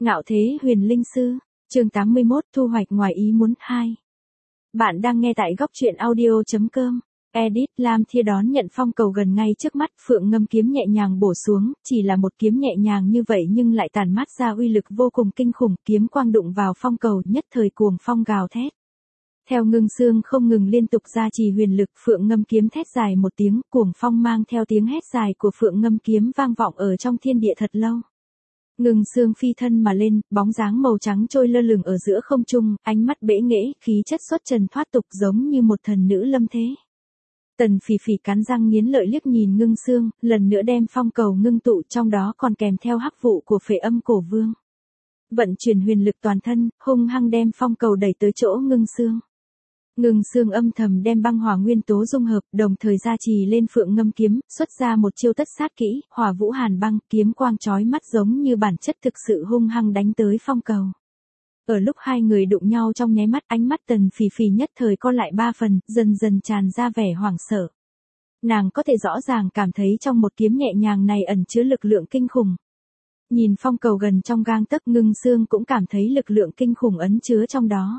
Ngạo thế huyền linh sư, chương 81 thu hoạch ngoài ý muốn 2. Bạn đang nghe tại góc truyện audio.com. Edit Lam Thia đón nhận phong cầu gần ngay trước mắt, Phượng Ngâm kiếm nhẹ nhàng bổ xuống, chỉ là một kiếm nhẹ nhàng như vậy nhưng lại tản mát ra uy lực vô cùng kinh khủng, kiếm quang đụng vào phong cầu, nhất thời cuồng phong gào thét. Theo Ngưng Sương không ngừng liên tục ra trì huyền lực, Phượng Ngâm kiếm thét dài một tiếng, cuồng phong mang theo tiếng hét dài của Phượng Ngâm kiếm vang vọng ở trong thiên địa thật lâu. Ngưng Sương phi thân mà lên, bóng dáng màu trắng trôi lơ lửng ở giữa không trung, ánh mắt bẽ nghễ, khí chất xuất trần thoát tục giống như một thần nữ lâm thế. Tần Phỉ Phỉ cắn răng nghiến lợi liếc nhìn Ngưng Sương, lần nữa đem phong cầu ngưng tụ, trong đó còn kèm theo hắc vụ của Phệ Âm Cổ Vương. Vận chuyển huyền lực toàn thân, hung hăng đem phong cầu đẩy tới chỗ Ngưng Sương. Ngưng Sương âm thầm đem băng hỏa nguyên tố dung hợp, đồng thời gia trì lên Phượng Ngâm kiếm, xuất ra một chiêu tất sát kỹ, Hỏa Vũ Hàn Băng, kiếm quang chói mắt giống như bản chất thực sự hung hăng đánh tới phong cầu. Ở lúc hai người đụng nhau trong nháy mắt, ánh mắt Tần Phỉ Phỉ nhất thời co lại 3 phần, dần dần tràn ra vẻ hoảng sợ. Nàng có thể rõ ràng cảm thấy trong một kiếm nhẹ nhàng này ẩn chứa lực lượng kinh khủng. Nhìn phong cầu gần trong gang tấc, Ngưng Sương cũng cảm thấy lực lượng kinh khủng ẩn chứa trong đó.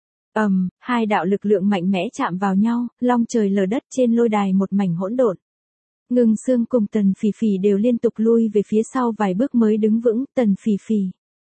Hai đạo lực lượng mạnh mẽ chạm vào nhau, long trời lở đất, trên lôi đài một mảnh hỗn độn. Ngưng Sương cùng Tần Phỉ Phỉ đều liên tục lui về phía sau vài bước mới đứng vững. Tần Phỉ Phỉ,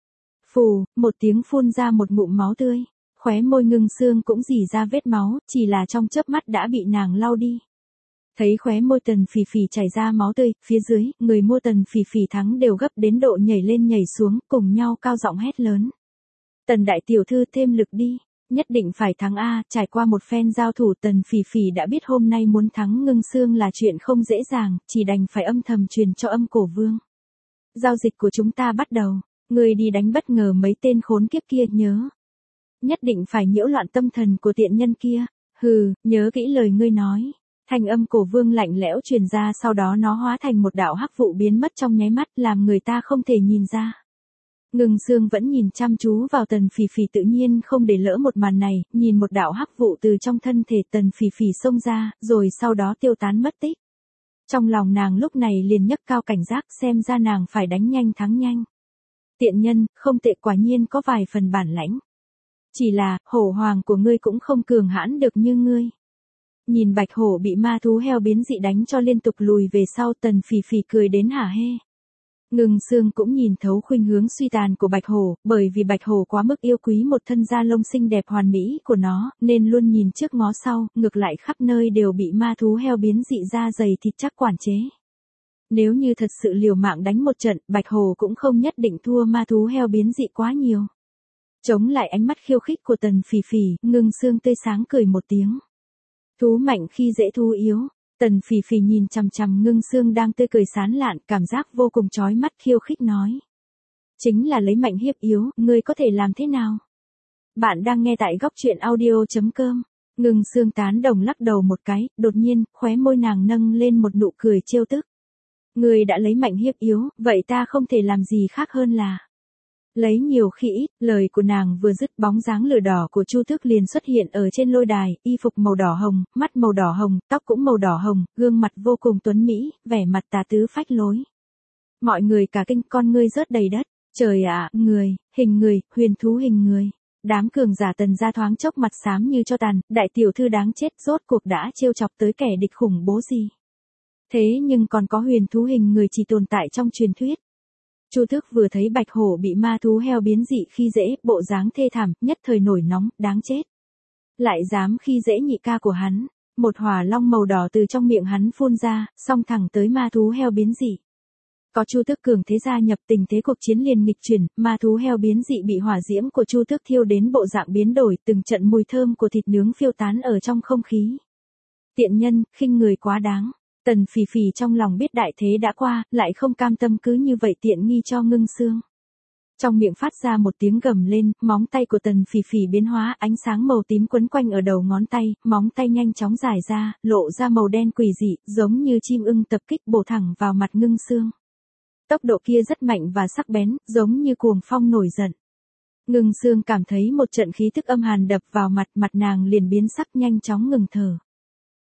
phù, một tiếng phun ra một ngụm máu tươi, khóe môi Ngưng Sương cũng rỉ ra vết máu, chỉ là trong chớp mắt đã bị nàng lau đi. Thấy khóe môi Tần Phỉ Phỉ chảy ra máu tươi, phía dưới, người mua Tần Phỉ Phỉ thắng đều gấp đến độ nhảy lên nhảy xuống, cùng nhau cao giọng hét lớn. Tần đại tiểu thư thêm lực đi. Nhất định phải thắng a. Trải qua một phen giao thủ, Tần Phỉ Phỉ đã biết hôm nay muốn thắng Ngưng Sương là chuyện không dễ dàng, chỉ đành phải âm thầm truyền cho Âm Cổ Vương. Giao dịch của chúng ta bắt đầu, ngươi đi đánh bất ngờ mấy tên khốn kiếp kia, nhớ. Nhất định phải nhiễu loạn tâm thần của tiện nhân kia, hừ, nhớ kỹ lời ngươi nói. Thanh âm Cổ Vương lạnh lẽo truyền ra, sau đó nó hóa thành một đạo hắc vụ biến mất trong nháy mắt, làm người ta không thể nhìn ra. Ngưng Sương vẫn nhìn chăm chú vào Tần Phỉ Phỉ, tự nhiên không để lỡ một màn này, nhìn một đạo hắc vụ từ trong thân thể Tần Phỉ Phỉ xông ra, rồi sau đó tiêu tán mất tích. Trong lòng nàng lúc này liền nhấc cao cảnh giác, xem ra nàng phải đánh nhanh thắng nhanh. Tiện nhân, không tệ, quả nhiên có vài phần bản lãnh. Chỉ là, hổ hoàng của ngươi cũng không cường hãn được như ngươi. Nhìn bạch hổ bị ma thú heo biến dị đánh cho liên tục lùi về sau, Tần Phỉ Phỉ cười đến hả hê. Ngưng Sương cũng nhìn thấu khuynh hướng suy tàn của bạch hổ, bởi vì bạch hổ quá mức yêu quý một thân da lông xinh đẹp hoàn mỹ của nó, nên luôn nhìn trước ngó sau, ngược lại khắp nơi đều bị ma thú heo biến dị da dày thịt chắc quản chế. Nếu như thật sự liều mạng đánh một trận, bạch hổ cũng không nhất định thua ma thú heo biến dị quá nhiều. Chống lại ánh mắt khiêu khích của Tần Phỉ Phỉ, Ngưng Sương tươi sáng cười một tiếng. Thú mạnh khi dễ thú yếu. Tần Phỉ Phỉ nhìn chằm chằm Ngưng Sương đang tươi cười sán lạn, cảm giác vô cùng chói mắt, khiêu khích nói. Chính là lấy mạnh hiếp yếu, ngươi có thể làm thế nào? Bạn đang nghe tại góc truyện audio.com. Ngưng Sương tán đồng lắc đầu một cái, đột nhiên, khóe môi nàng nâng lên một nụ cười trêu tức. Ngươi đã lấy mạnh hiếp yếu, vậy ta không thể làm gì khác hơn là lấy nhiều khi ít. Lời của nàng vừa dứt, bóng dáng lửa đỏ của Chu Tước liền xuất hiện ở trên lôi đài, y phục màu đỏ hồng, mắt màu đỏ hồng, tóc cũng màu đỏ hồng, gương mặt vô cùng tuấn mỹ, vẻ mặt tà tứ phách lối. Mọi người cả kinh, con ngươi rớt đầy đất. Trời ạ, người, hình người, huyền thú hình người. Đám cường giả Tần gia thoáng chốc mặt xám như cho tàn, đại tiểu thư đáng chết, rốt cuộc đã trêu chọc tới kẻ địch khủng bố gì. Thế nhưng còn có huyền thú hình người chỉ tồn tại trong truyền thuyết. Chu Tước vừa thấy bạch hổ bị ma thú heo biến dị khi dễ, bộ dáng thê thảm, nhất thời nổi nóng, đáng chết. Lại dám khi dễ nhị ca của hắn, một hỏa long màu đỏ từ trong miệng hắn phun ra, xông thẳng tới ma thú heo biến dị. Có Chu Tước cường thế gia nhập, tình thế cuộc chiến liền nghịch chuyển, ma thú heo biến dị bị hỏa diễm của Chu Tước thiêu đến bộ dạng biến đổi, từng trận mùi thơm của thịt nướng phiêu tán ở trong không khí. Tiện nhân, khinh người quá đáng. Tần Phỉ Phỉ trong lòng biết đại thế đã qua, lại không cam tâm cứ như vậy tiện nghi cho Ngưng Sương. Trong miệng phát ra một tiếng gầm lên, móng tay của Tần Phỉ Phỉ biến hóa, ánh sáng màu tím quấn quanh ở đầu ngón tay, móng tay nhanh chóng dài ra, lộ ra màu đen quỷ dị, giống như chim ưng tập kích bổ thẳng vào mặt Ngưng Sương. Tốc độ kia rất mạnh và sắc bén, giống như cuồng phong nổi giận. Ngưng Sương cảm thấy một trận khí tức âm hàn đập vào mặt, mặt nàng liền biến sắc, nhanh chóng ngừng thở.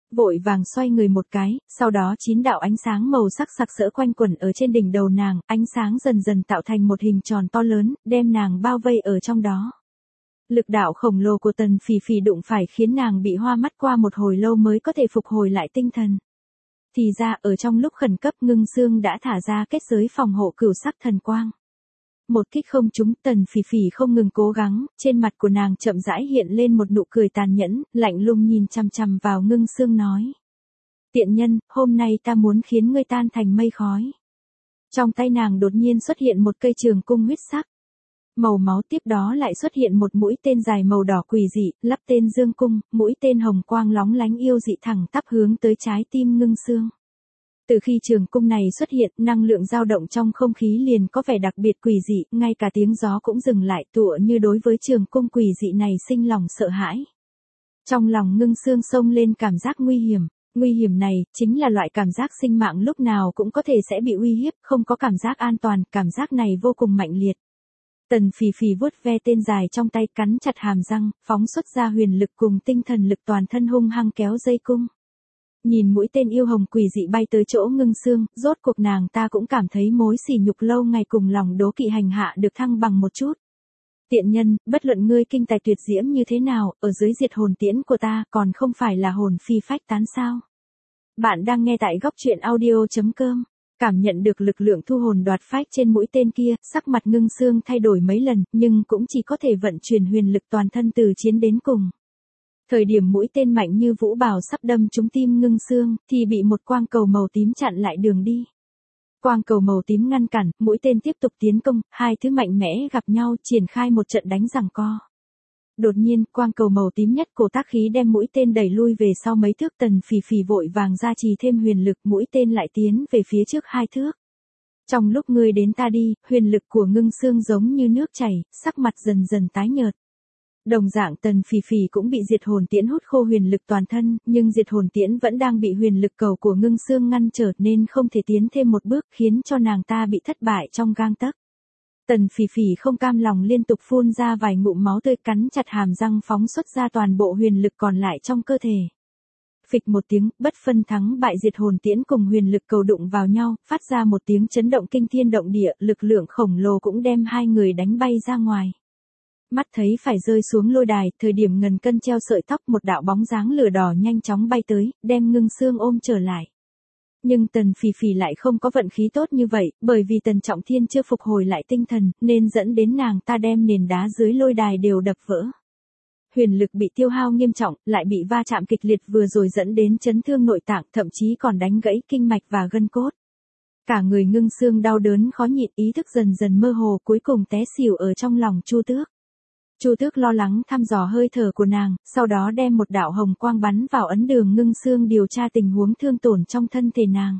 vội vàng xoay người một cái, sau đó 9 đạo ánh sáng màu sắc sặc sỡ quanh quẩn ở trên đỉnh đầu nàng, ánh sáng dần dần tạo thành một hình tròn to lớn, đem nàng bao vây ở trong đó. Lực đạo khổng lồ của Tần Phỉ Phỉ đụng phải khiến nàng bị hoa mắt qua một hồi lâu mới có thể phục hồi lại tinh thần. Thì ra ở trong lúc khẩn cấp Ngưng Xương đã thả ra kết giới phòng hộ cửu sắc thần quang. Một kích không trúng, Tần Phỉ Phỉ không ngừng cố gắng, trên mặt của nàng chậm rãi hiện lên một nụ cười tàn nhẫn, lạnh lùng nhìn chằm chằm vào Ngưng Xương nói. Tiện nhân, hôm nay ta muốn khiến ngươi tan thành mây khói. Trong tay nàng đột nhiên xuất hiện một cây trường cung huyết sắc. Màu máu tiếp đó lại xuất hiện một mũi tên dài màu đỏ quỷ dị, lắp tên Dương Cung, mũi tên hồng quang lóng lánh yêu dị thẳng tắp hướng tới trái tim Ngưng Xương. Từ khi trường cung này xuất hiện, năng lượng dao động trong không khí liền có vẻ đặc biệt quỷ dị, ngay cả tiếng gió cũng dừng lại tựa như đối với trường cung quỷ dị này sinh lòng sợ hãi. Trong lòng Ngưng Xương xông lên cảm giác nguy hiểm này, chính là loại cảm giác sinh mạng lúc nào cũng có thể sẽ bị uy hiếp, không có cảm giác an toàn, cảm giác này vô cùng mạnh liệt. Tần Phỉ Phỉ vuốt ve tên dài trong tay cắn chặt hàm răng, phóng xuất ra huyền lực cùng tinh thần lực toàn thân hung hăng kéo dây cung. Nhìn mũi tên yêu hồng quỷ dị bay tới chỗ Ngưng Xương, rốt cuộc nàng ta cũng cảm thấy mối sỉ nhục lâu ngày cùng lòng đố kỵ hành hạ được thăng bằng một chút. Tiện nhân, bất luận ngươi kinh tài tuyệt diễm như thế nào, ở dưới diệt hồn tiễn của ta còn không phải là hồn phi phách tán sao. Bạn đang nghe tại góc truyện audio.com. Cảm nhận được lực lượng thu hồn đoạt phách trên mũi tên kia, sắc mặt Ngưng Xương thay đổi mấy lần, nhưng cũng chỉ có thể vận chuyển huyền lực toàn thân từ chiến đến cùng. Thời điểm mũi tên mạnh như vũ bào sắp đâm trúng tim Ngưng Xương, thì bị một quang cầu màu tím chặn lại đường đi. Quang cầu màu tím ngăn cản, mũi tên tiếp tục tiến công, hai thứ mạnh mẽ gặp nhau triển khai một trận đánh giằng co. Đột nhiên, quang cầu màu tím nhất cổ tác khí đem mũi tên đẩy lui về sau mấy thước. Tần Phỉ Phỉ vội vàng gia trì thêm huyền lực, mũi tên lại tiến về phía trước 2 thước. Trong lúc ngươi đến ta đi, huyền lực của Ngưng Xương giống như nước chảy, sắc mặt dần dần tái nhợt. Đồng dạng Tần Phỉ Phỉ cũng bị diệt hồn tiễn hút khô huyền lực toàn thân, nhưng diệt hồn tiễn vẫn đang bị huyền lực cầu của Ngưng Xương ngăn trở nên không thể tiến thêm một bước, khiến cho nàng ta bị thất bại trong gang tấc. Tần Phỉ Phỉ không cam lòng liên tục phun ra vài ngụm máu tươi, cắn chặt hàm răng phóng xuất ra toàn bộ huyền lực còn lại trong cơ thể. Phịch một tiếng, bất phân thắng bại, diệt hồn tiễn cùng huyền lực cầu đụng vào nhau, phát ra một tiếng chấn động kinh thiên động địa, lực lượng khổng lồ cũng đem hai người đánh bay ra ngoài. Mắt thấy phải rơi xuống lôi đài, thời điểm ngần cân treo sợi tóc, một đạo bóng dáng lửa đỏ nhanh chóng bay tới, đem Ngưng Xương ôm trở lại. Nhưng Tần Phỉ Phỉ lại không có vận khí tốt như vậy, bởi vì Tần Trọng Thiên chưa phục hồi lại tinh thần, nên dẫn đến nàng ta đem nền đá dưới lôi đài đều đập vỡ. Huyền lực bị tiêu hao nghiêm trọng, lại bị va chạm kịch liệt vừa rồi dẫn đến chấn thương nội tạng, thậm chí còn đánh gãy kinh mạch và gân cốt. Cả người Ngưng Xương đau đớn khó nhịn, ý thức dần dần mơ hồ, cuối cùng té xỉu ở trong lòng Chu Tước. Chu Tước lo lắng thăm dò hơi thở của nàng, sau đó đem một đạo hồng quang bắn vào ấn đường Ngưng Xương điều tra tình huống thương tổn trong thân thể nàng.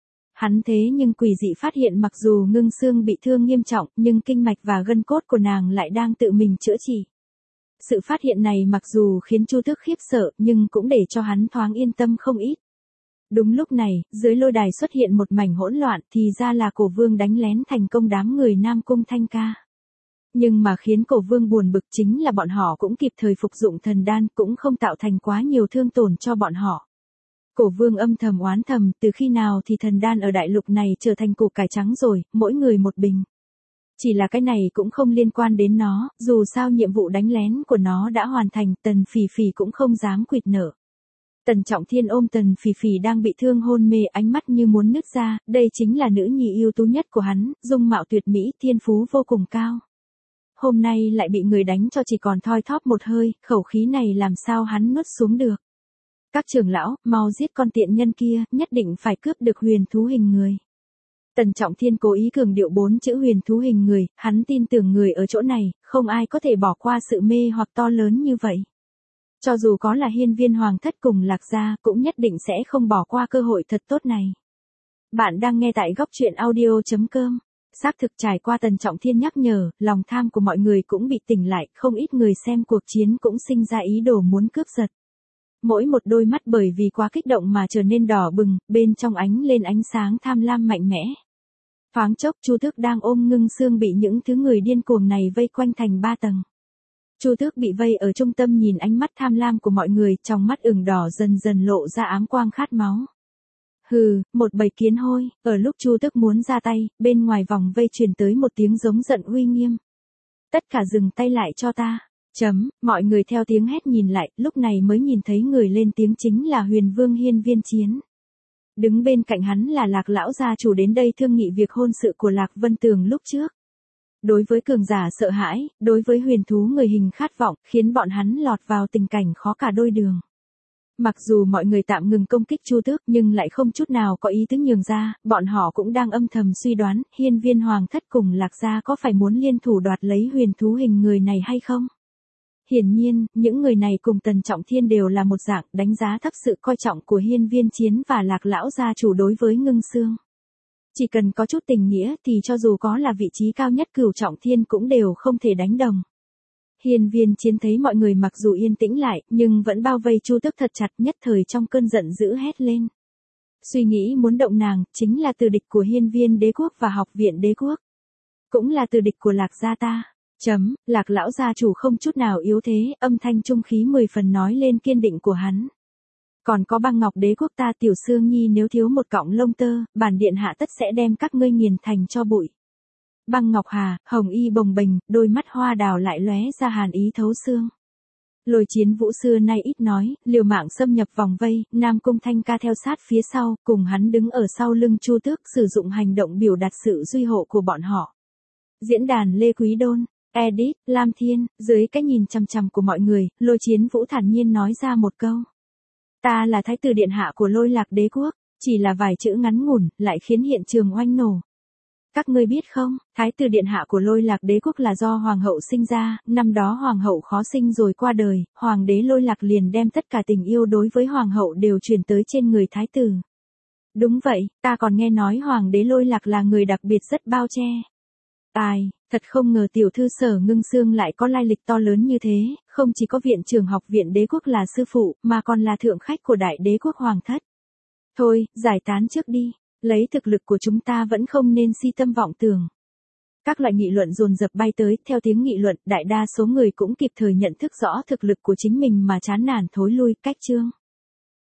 Hắn thế nhưng quỷ dị phát hiện mặc dù Ngưng Xương bị thương nghiêm trọng, nhưng kinh mạch và gân cốt của nàng lại đang tự mình chữa trị. Sự phát hiện này mặc dù khiến Chu Tước khiếp sợ, nhưng cũng để cho hắn thoáng yên tâm không ít. Đúng lúc này, dưới lôi đài xuất hiện một mảnh hỗn loạn, thì ra là Cổ Vương đánh lén thành công đám người Nam Cung Thanh Ca. Nhưng mà khiến Cổ Vương buồn bực chính là bọn họ cũng kịp thời phục dụng thần đan, cũng không tạo thành quá nhiều thương tổn cho bọn họ. Cổ Vương âm thầm oán thầm, từ khi nào thì thần đan ở đại lục này trở thành củ cải trắng rồi, mỗi người một bình. Chỉ là cái này cũng không liên quan đến nó, dù sao nhiệm vụ đánh lén của nó đã hoàn thành, Tần Phỉ Phỉ cũng không dám quỵt nở. Tần Trọng Thiên ôm Tần Phỉ Phỉ đang bị thương hôn mê, ánh mắt như muốn nứt ra, đây chính là nữ nhi ưu tú nhất của hắn, dung mạo tuyệt mỹ, thiên phú vô cùng cao. Hôm nay lại bị người đánh cho chỉ còn thoi thóp một hơi, khẩu khí này làm sao hắn nuốt xuống được. Các trưởng lão, mau giết con tiện nhân kia, nhất định phải cướp được huyền thú hình người. Tần Trọng Thiên cố ý cường điệu 4 chữ huyền thú hình người, hắn tin tưởng người ở chỗ này, không ai có thể bỏ qua sự mê hoặc to lớn như vậy. Cho dù có là Hiên Viên Hoàng Thất cùng Lạc Gia, cũng nhất định sẽ không bỏ qua cơ hội thật tốt này. Bạn đang nghe tại góc truyện audio.com. Xác thực trải qua Tần Trọng Thiên nhắc nhở, lòng tham của mọi người cũng bị tỉnh lại, không ít người xem cuộc chiến cũng sinh ra ý đồ muốn cướp giật. Mỗi một đôi mắt bởi vì quá kích động mà trở nên đỏ bừng, bên trong ánh lên ánh sáng tham lam mạnh mẽ. Thoáng chốc Chu Tước đang ôm Ngưng Xương bị những thứ người điên cuồng này vây quanh thành 3 tầng. Chu Tước bị vây ở trung tâm nhìn ánh mắt tham lam của mọi người, trong mắt ửng đỏ dần dần lộ ra ám quang khát máu. Hừ, một bầy kiến hôi, ở lúc Chu Tước muốn ra tay, bên ngoài vòng vây truyền tới một tiếng giống giận uy nghiêm. Tất cả dừng tay lại cho ta. Mọi người theo tiếng hét nhìn lại, lúc này mới nhìn thấy người lên tiếng chính là Huyền Vương Hiên Viên Chiến. Đứng bên cạnh hắn là Lạc lão gia chủ đến đây thương nghị việc hôn sự của Lạc Vân Tường lúc trước. Đối với cường giả sợ hãi, đối với huyền thú người hình khát vọng, khiến bọn hắn lọt vào tình cảnh khó cả đôi đường. Mặc dù mọi người tạm ngừng công kích Chu Tước nhưng lại không chút nào có ý tứ nhường ra, bọn họ cũng đang âm thầm suy đoán, Hiên Viên Hoàng thất cùng Lạc gia có phải muốn liên thủ đoạt lấy huyền thú hình người này hay không? Hiển nhiên, những người này cùng Tần Trọng Thiên đều là một dạng đánh giá thấp sự coi trọng của Hiên Viên Chiến và Lạc lão gia chủ đối với Ngưng Xương. Chỉ cần có chút tình nghĩa thì cho dù có là vị trí cao nhất Cửu Trọng Thiên cũng đều không thể đánh đồng. Hiên Viên Chiến thấy mọi người mặc dù yên tĩnh lại, nhưng vẫn bao vây Chu Tước thật chặt, nhất thời trong cơn giận dữ hét lên. Suy nghĩ muốn động nàng, chính là từ địch của Hiên Viên Đế Quốc và Học viện Đế Quốc. Cũng là từ địch của Lạc gia ta. Lạc lão gia chủ không chút nào yếu thế, âm thanh trung khí 10 phần nói lên kiên định của hắn. Còn có Băng Ngọc Đế Quốc ta Tiểu Sương Nhi, nếu thiếu một cọng lông tơ, bản điện hạ tất sẽ đem các ngươi nghiền thành cho bụi. Băng Ngọc Hà, hồng y bồng bềnh, đôi mắt hoa đào lại lóe ra hàn ý thấu xương. Lôi Chiến Vũ xưa nay ít nói, liều mạng xâm nhập vòng vây, Nam Cung Thanh Ca theo sát phía sau, cùng hắn đứng ở sau lưng Chu Tước, sử dụng hành động biểu đạt sự duy hộ của bọn họ. Diễn đàn Lê Quý Đôn, Edit, Lam Thiên, dưới cái nhìn chằm chằm của mọi người, Lôi Chiến Vũ thản nhiên nói ra một câu. Ta là thái tử điện hạ của Lôi Lạc Đế Quốc, chỉ là vài chữ ngắn ngủn, lại khiến hiện trường oanh nổ. Các ngươi biết không, thái tử điện hạ của Lôi Lạc Đế Quốc là do hoàng hậu sinh ra, năm đó hoàng hậu khó sinh rồi qua đời, hoàng đế Lôi Lạc liền đem tất cả tình yêu đối với hoàng hậu đều truyền tới trên người thái tử. Đúng vậy, ta còn nghe nói hoàng đế Lôi Lạc là người đặc biệt rất bao che. Thật không ngờ tiểu thư Sở Ngưng Xương lại có lai lịch to lớn như thế, không chỉ có viện trưởng Học viện Đế Quốc là sư phụ, mà còn là thượng khách của Đại Đế Quốc Hoàng thất. Thôi, giải tán trước đi, lấy thực lực của chúng ta vẫn không nên si tâm vọng tưởng. Các loại nghị luận dồn dập bay tới, theo tiếng nghị luận, đại đa số người cũng kịp thời nhận thức rõ thực lực của chính mình mà chán nản thối lui, cách chương.